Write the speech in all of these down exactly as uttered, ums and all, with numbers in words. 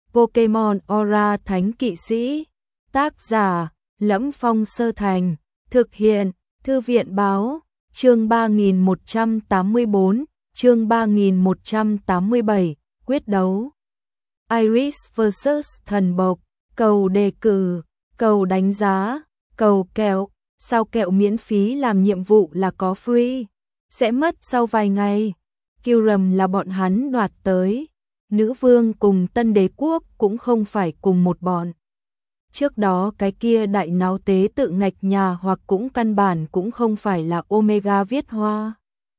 Pokemon Aura Thánh Kỵ Sĩ. Tác giả: Lẫm Phong Sơ Thành. Thực hiện: Thư viện báo. Chương ba nghìn một trăm tám mươi tư, chương ba nghìn một trăm tám mươi bảy, quyết đấu. Iris versus Thần Bộc. Cầu đề cử, cầu đánh giá, cầu kẹo. Sao kẹo miễn phí làm nhiệm vụ là có free, sẽ mất sau vài ngày. Kyurem là bọn hắn đoạt tới. Nữ vương cùng Tân Đế quốc cũng không phải cùng một bọn. Trước đó cái kia đại náo tế tự ngạch nhà hoặc cũng căn bản cũng không phải là Omega viết hoa.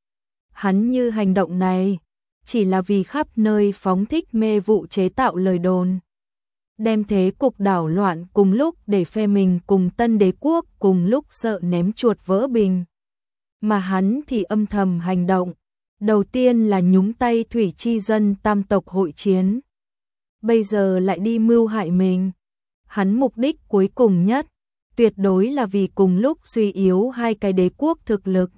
Hắn như hành động này chỉ là vì khắp nơi phóng thích mê vụ chế tạo lời đồn, đem thế cục đảo loạn cùng lúc để phe mình cùng Tân Đế quốc cùng lúc sợ ném chuột vỡ bình. Mà hắn thì âm thầm hành động. Đầu tiên là nhúng tay thủy chi dân tam tộc hội chiến. Bây giờ lại đi mưu hại mình. Hắn mục đích cuối cùng nhất tuyệt đối là vì cùng lúc suy yếu hai cái đế quốc thực lực.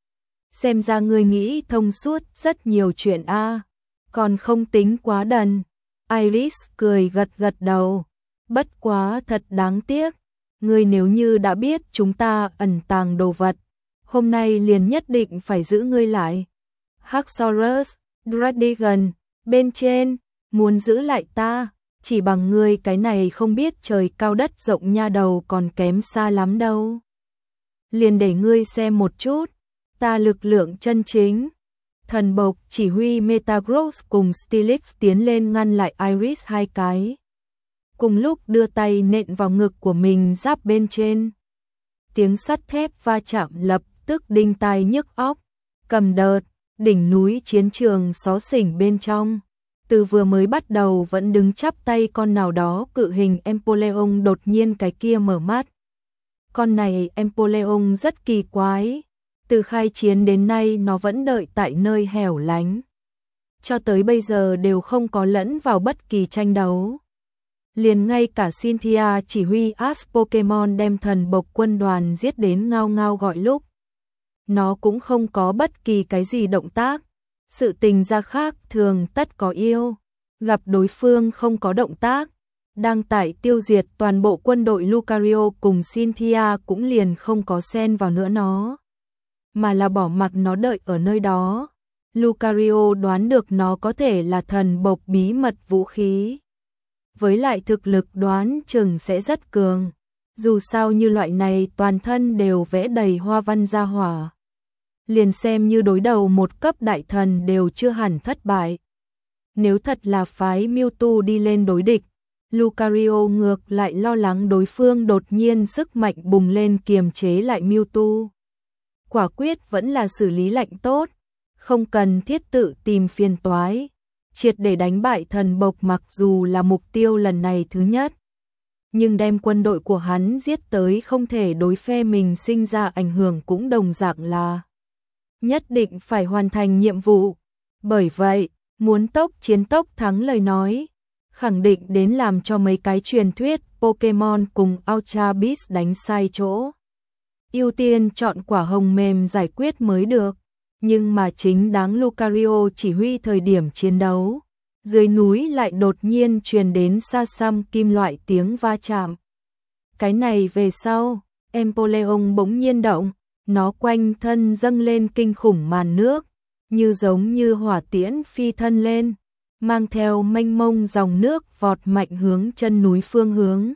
Xem ra ngươi nghĩ thông suốt rất nhiều chuyện a, à, còn không tính quá đần. Iris cười gật gật đầu. Bất quá thật đáng tiếc, ngươi nếu như đã biết chúng ta ẩn tàng đồ vật, hôm nay liền nhất định phải giữ ngươi lại. Haxorus, Dragon, bên trên, muốn giữ lại ta, chỉ bằng ngươi cái này không biết trời cao đất rộng nha đầu còn kém xa lắm đâu. Liền để ngươi xem một chút, ta lực lượng chân chính. Thần Bộc chỉ huy Metagross cùng Steelix tiến lên ngăn lại Iris hai cái. Cùng lúc đưa tay nện vào ngực của mình giáp bên trên. Tiếng sắt thép va chạm lập tức đinh tai nhức óc. Cầm đợt, đỉnh núi chiến trường xó xỉnh bên trong. Từ vừa mới bắt đầu vẫn đứng chắp tay con nào đó cự hình Empoleon đột nhiên cái kia mở mắt. Con này Empoleon rất kỳ quái. Từ khai chiến đến nay nó vẫn đợi tại nơi hẻo lánh. Cho tới bây giờ đều không có lẫn vào bất kỳ tranh đấu. Liền ngay cả Cynthia chỉ huy Ash Pokemon đem Thần Bộc quân đoàn giết đến ngao ngao gọi lúc. Nó cũng không có bất kỳ cái gì động tác. Sự tình ra khác thường tất có yêu. Gặp đối phương không có động tác, đang tại tiêu diệt toàn bộ quân đội Lucario cùng Cynthia cũng liền không có xen vào nữa nó, mà là bỏ mặc nó đợi ở nơi đó. Lucario đoán được nó có thể là Thần Bộc bí mật vũ khí. Với lại thực lực đoán chừng sẽ rất cường. Dù sao như loại này toàn thân đều vẽ đầy hoa văn gia hỏa. Liền xem như đối đầu một cấp đại thần đều chưa hẳn thất bại. Nếu thật là phái Mewtwo đi lên đối địch, Lucario ngược lại lo lắng đối phương đột nhiên sức mạnh bùng lên kiềm chế lại Mewtwo. Quả quyết vẫn là xử lý lạnh tốt, không cần thiết tự tìm phiền toái. Triệt để đánh bại Thần Bộc mặc dù là mục tiêu lần này thứ nhất, nhưng đem quân đội của hắn giết tới không thể đối phe mình sinh ra ảnh hưởng cũng đồng dạng là nhất định phải hoàn thành nhiệm vụ. Bởi vậy, muốn tốc chiến tốc thắng lời nói, khẳng định đến làm cho mấy cái truyền thuyết Pokemon cùng Ultra Beast đánh sai chỗ. Ưu tiên chọn quả hồng mềm giải quyết mới được. Nhưng mà chính đáng Lucario chỉ huy thời điểm chiến đấu, dưới núi lại đột nhiên truyền đến xa xăm kim loại tiếng va chạm. Cái này về sau, Empoleon bỗng nhiên động, nó quanh thân dâng lên kinh khủng màn nước, như giống như hỏa tiễn phi thân lên, mang theo mênh mông dòng nước vọt mạnh hướng chân núi phương hướng.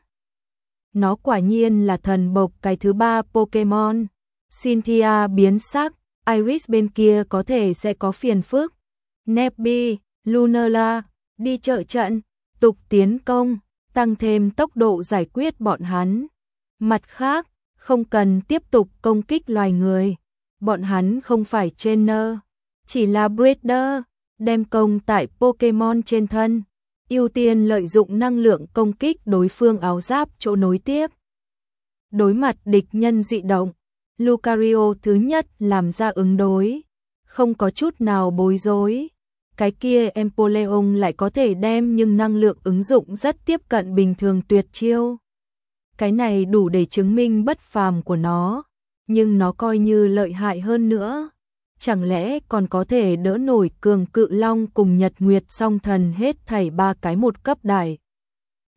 Nó quả nhiên là Thần Bộc cái thứ ba Pokemon. Cynthia biến sắc, Iris bên kia có thể sẽ có phiền phức. Nebby, Lunala, đi trợ trận, tục tiến công, tăng thêm tốc độ giải quyết bọn hắn. Mặt khác, không cần tiếp tục công kích loài người. Bọn hắn không phải trainer, chỉ là breeder, đem công tại Pokemon trên thân. Ưu tiên lợi dụng năng lượng công kích đối phương áo giáp chỗ nối tiếp. Đối mặt địch nhân dị động, Lucario thứ nhất làm ra ứng đối, không có chút nào bối rối. Cái kia Empoleon lại có thể đem nhưng năng lượng ứng dụng rất tiếp cận bình thường tuyệt chiêu. Cái này đủ để chứng minh bất phàm của nó, nhưng nó coi như lợi hại hơn nữa. Chẳng lẽ còn có thể đỡ nổi Cường Cự Long cùng Nhật Nguyệt Song Thần hết thảy ba cái một cấp đại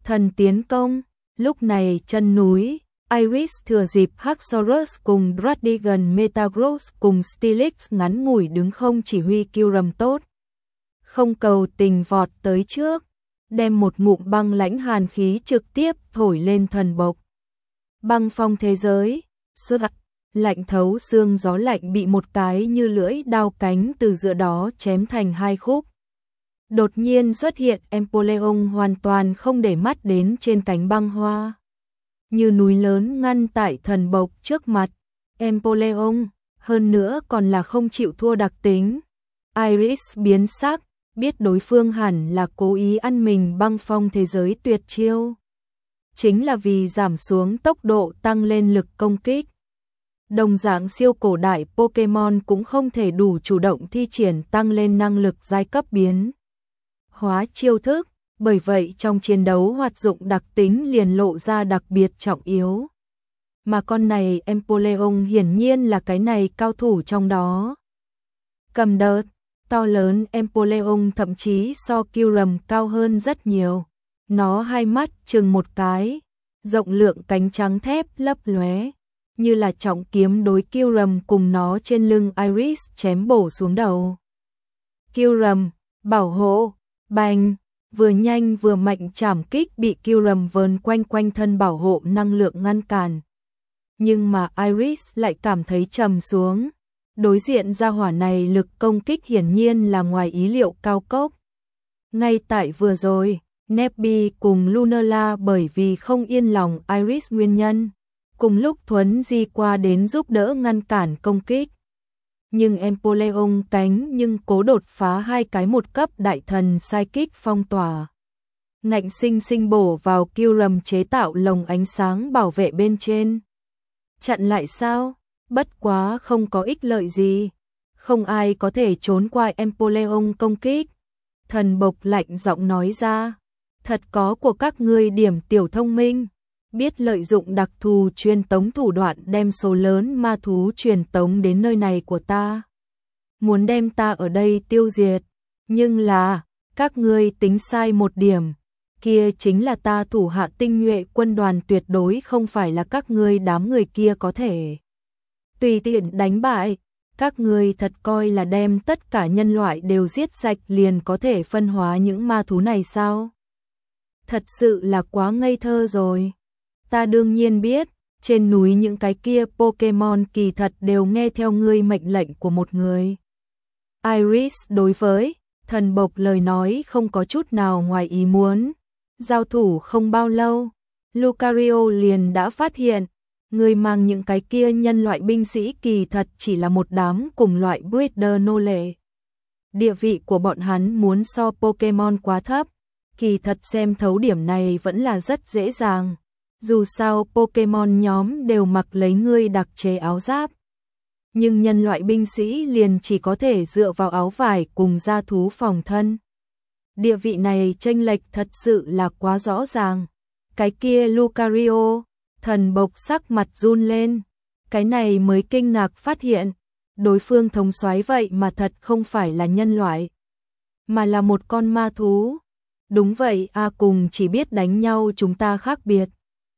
Thần tiến công, lúc này chân núi, Iris thừa dịp Haxorus cùng Dradigan Metagross cùng Steelix ngắn ngủi đứng không chỉ huy Kyurem tốt. Không cầu tình vọt tới trước, đem một ngụm băng lãnh hàn khí trực tiếp thổi lên thần bộc. Băng phong thế giới, suốt lạnh thấu xương gió lạnh bị một cái như lưỡi đao cánh từ giữa đó chém thành hai khúc. Đột nhiên xuất hiện Empoleon hoàn toàn không để mắt đến trên cánh băng hoa. Như núi lớn ngăn tại thần bộc trước mặt. Empoleon, hơn nữa còn là không chịu thua đặc tính. Iris biến sắc, biết đối phương hẳn là cố ý ăn mình băng phong thế giới tuyệt chiêu. Chính là vì giảm xuống tốc độ tăng lên lực công kích. Đồng dạng siêu cổ đại Pokemon cũng không thể đủ chủ động thi triển tăng lên năng lực giai cấp biến hóa chiêu thức, bởi vậy trong chiến đấu hoạt dụng đặc tính liền lộ ra đặc biệt trọng yếu. Mà con này Empoleon hiển nhiên là cái này cao thủ trong đó. Cầm đợt, to lớn Empoleon thậm chí so Kyurem cao hơn rất nhiều. Nó hai mắt chừng một cái, rộng lượng cánh trắng thép lấp lóe, như là trọng kiếm đối Kyurem cùng nó trên lưng Iris chém bổ xuống đầu. Kyurem, bảo hộ, bành, vừa nhanh vừa mạnh chảm kích bị Kyurem vờn quanh quanh thân bảo hộ năng lượng ngăn cản. Nhưng mà Iris lại cảm thấy trầm xuống. Đối diện gia hỏa này lực công kích hiển nhiên là ngoài ý liệu cao cốc. Ngay tại vừa rồi, Nebby cùng Lunala bởi vì không yên lòng Iris nguyên nhân, cùng lúc thuấn di qua đến giúp đỡ ngăn cản công kích. Nhưng Empoleon cánh nhưng cố đột phá hai cái một cấp đại thần sai kích phong tỏa. Ngạnh sinh sinh bổ vào Kyurem chế tạo lồng ánh sáng bảo vệ bên trên. Chặn lại sao? Bất quá không có ích lợi gì. Không ai có thể trốn qua Empoleon công kích. Thần bộc lạnh giọng nói ra. Thật có của các ngươi điểm tiểu thông minh. Biết lợi dụng đặc thù truyền tống thủ đoạn đem số lớn ma thú truyền tống đến nơi này của ta. Muốn đem ta ở đây tiêu diệt. Nhưng là, các ngươi tính sai một điểm. Kia chính là ta thủ hạ tinh nhuệ quân đoàn tuyệt đối không phải là các ngươi đám người kia có thể tùy tiện đánh bại. Các ngươi thật coi là đem tất cả nhân loại đều giết sạch liền có thể phân hóa những ma thú này sao? Thật sự là quá ngây thơ rồi. Ta đương nhiên biết, trên núi những cái kia Pokemon kỳ thật đều nghe theo ngươi mệnh lệnh của một người. Iris đối với thần bộc lời nói không có chút nào ngoài ý muốn. Giao thủ không bao lâu, Lucario liền đã phát hiện, người mang những cái kia nhân loại binh sĩ kỳ thật chỉ là một đám cùng loại breeder nô lệ. Địa vị của bọn hắn muốn so Pokemon quá thấp, kỳ thật xem thấu điểm này vẫn là rất dễ dàng. Dù sao Pokemon nhóm đều mặc lấy ngươi đặc chế áo giáp. Nhưng nhân loại binh sĩ liền chỉ có thể dựa vào áo vải cùng da thú phòng thân. Địa vị này chênh lệch thật sự là quá rõ ràng. Cái kia Lucario, thần bộc sắc mặt run lên. Cái này mới kinh ngạc phát hiện, đối phương thống soái vậy mà thật không phải là nhân loại, mà là một con ma thú. Đúng vậy, a cùng chỉ biết đánh nhau chúng ta khác biệt.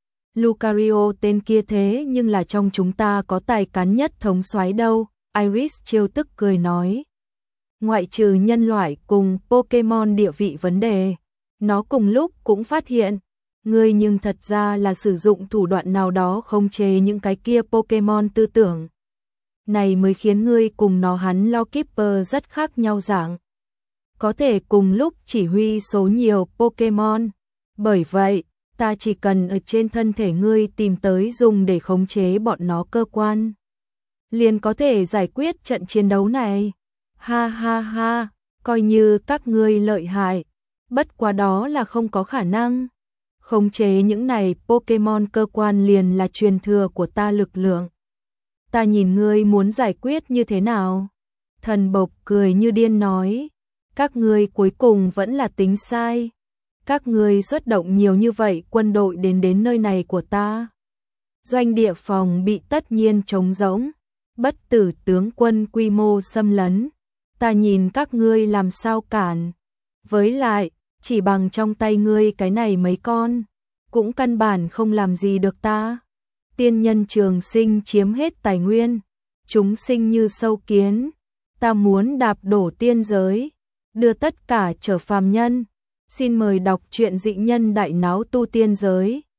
Lucario tên kia thế nhưng là trong chúng ta có tài cán nhất thống soái đâu, Iris trêu tức cười nói. Ngoại trừ nhân loại cùng Pokemon địa vị vấn đề, nó cùng lúc cũng phát hiện, ngươi nhưng thật ra là sử dụng thủ đoạn nào đó khống chế những cái kia Pokemon tư tưởng. Này mới khiến ngươi cùng nó hắn Lawkeeper rất khác nhau dạng. Có thể cùng lúc chỉ huy số nhiều Pokemon. Bởi vậy, ta chỉ cần ở trên thân thể ngươi tìm tới dùng để khống chế bọn nó cơ quan, liền có thể giải quyết trận chiến đấu này. Ha ha ha, coi như các ngươi lợi hại, bất quá đó là không có khả năng. Khống chế những này Pokemon cơ quan liền là truyền thừa của ta lực lượng. Ta nhìn ngươi muốn giải quyết như thế nào? Thần bộc cười như điên nói, các ngươi cuối cùng vẫn là tính sai. Các ngươi xuất động nhiều như vậy quân đội đến đến nơi này của ta. Doanh địa phòng bị tất nhiên trống rỗng, bất tử tướng quân quy mô xâm lấn. Ta nhìn các ngươi làm sao cản. Với lại, chỉ bằng trong tay ngươi cái này mấy con cũng căn bản không làm gì được ta. Tiên nhân trường sinh chiếm hết tài nguyên, chúng sinh như sâu kiến, ta muốn đạp đổ tiên giới, đưa tất cả trở phàm nhân. Xin mời đọc truyện Dị Nhân Đại Náo Tu Tiên Giới.